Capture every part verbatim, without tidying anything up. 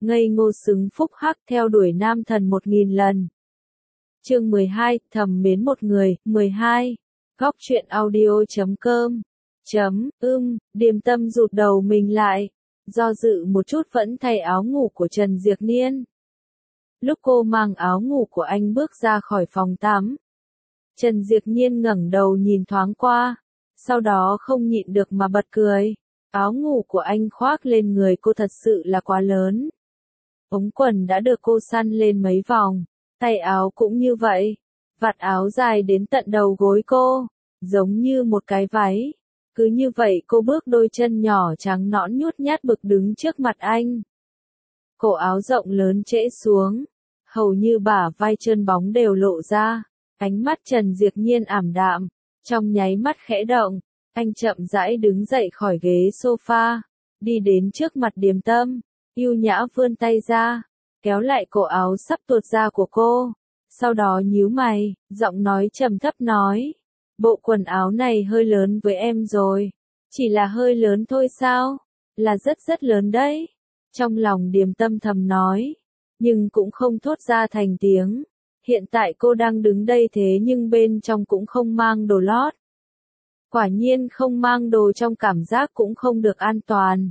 ngây ngô xứng phúc hắc theo đuổi nam thần một nghìn lần. Chương mười hai, thầm mến một người, mười hai. Góc truyện audio chấm com. Chấm, ưm, Điềm Tâm rụt đầu mình lại, do dự một chút vẫn thay áo ngủ của Trần Diệp Niên. Lúc cô mang áo ngủ của anh bước ra khỏi phòng tắm, Trần Diệp Nhiên ngẩng đầu nhìn thoáng qua, sau đó không nhịn được mà bật cười. Áo ngủ của anh khoác lên người cô thật sự là quá lớn. Ống quần đã được cô săn lên mấy vòng, tay áo cũng như vậy, vạt áo dài đến tận đầu gối cô, giống như một cái váy. Cứ như vậy cô bước đôi chân nhỏ trắng nõn nhút nhát bực đứng trước mặt anh. Cổ áo rộng lớn trễ xuống, hầu như bả vai chân bóng đều lộ ra. Ánh mắt Trần Diệp Nhiên ảm đạm, trong nháy mắt khẽ động, anh chậm rãi đứng dậy khỏi ghế sofa, đi đến trước mặt Điềm Tâm, yêu nhã vươn tay ra, kéo lại cổ áo sắp tuột ra của cô, sau đó nhíu mày, giọng nói trầm thấp nói, bộ quần áo này hơi lớn với em rồi. Chỉ là hơi lớn thôi sao? Là rất rất lớn đấy. Trong lòng Điềm Tâm thầm nói, nhưng cũng không thốt ra thành tiếng. Hiện tại cô đang đứng đây thế nhưng bên trong cũng không mang đồ lót. Quả nhiên không mang đồ trong cảm giác cũng không được an toàn.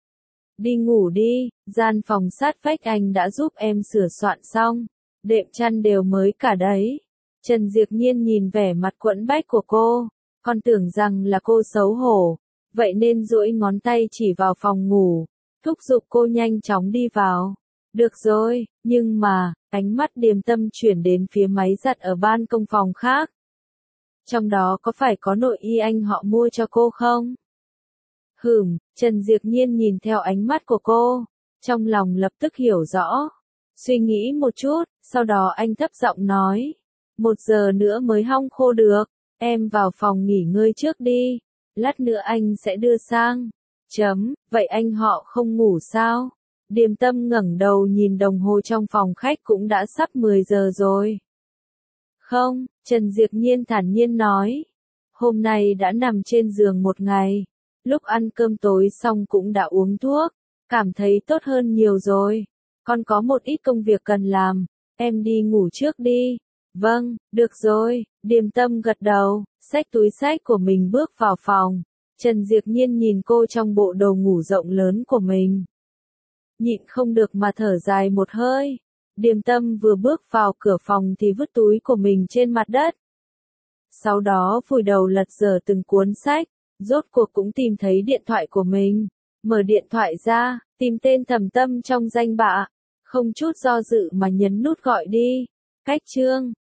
Đi ngủ đi, gian phòng sát vách anh đã giúp em sửa soạn xong, đệm chăn đều mới cả đấy. Trần Diệp Nhiên nhìn vẻ mặt quẫn bách của cô, còn tưởng rằng là cô xấu hổ, vậy nên duỗi ngón tay chỉ vào phòng ngủ, thúc giục cô nhanh chóng đi vào. Được rồi, nhưng mà, ánh mắt Điềm Tâm chuyển đến phía máy giặt ở ban công phòng khác. Trong đó có phải có nội y anh họ mua cho cô không? Hửm, Trần Diệp Nhiên nhìn theo ánh mắt của cô, trong lòng lập tức hiểu rõ. Suy nghĩ một chút, sau đó anh thấp giọng nói, một giờ nữa mới hong khô được, em vào phòng nghỉ ngơi trước đi, lát nữa anh sẽ đưa sang. Chấm, vậy anh họ không ngủ sao? Điềm Tâm ngẩng đầu nhìn đồng hồ trong phòng khách cũng đã sắp mười giờ rồi. Không, Trần Diệp Nhiên thản nhiên nói. Hôm nay đã nằm trên giường một ngày, lúc ăn cơm tối xong cũng đã uống thuốc, cảm thấy tốt hơn nhiều rồi. Còn có một ít công việc cần làm, em đi ngủ trước đi. Vâng, được rồi, Điềm Tâm gật đầu, xách túi xách của mình bước vào phòng. Trần Diệp Nhiên nhìn cô trong bộ đồ ngủ rộng lớn của mình, nhịn không được mà thở dài một hơi. Điềm Tâm vừa bước vào cửa phòng thì vứt túi của mình trên mặt đất. Sau đó vùi đầu lật dở từng cuốn sách, rốt cuộc cũng tìm thấy điện thoại của mình. Mở điện thoại ra, tìm tên Thẩm Tâm trong danh bạ, không chút do dự mà nhấn nút gọi đi. Cách chương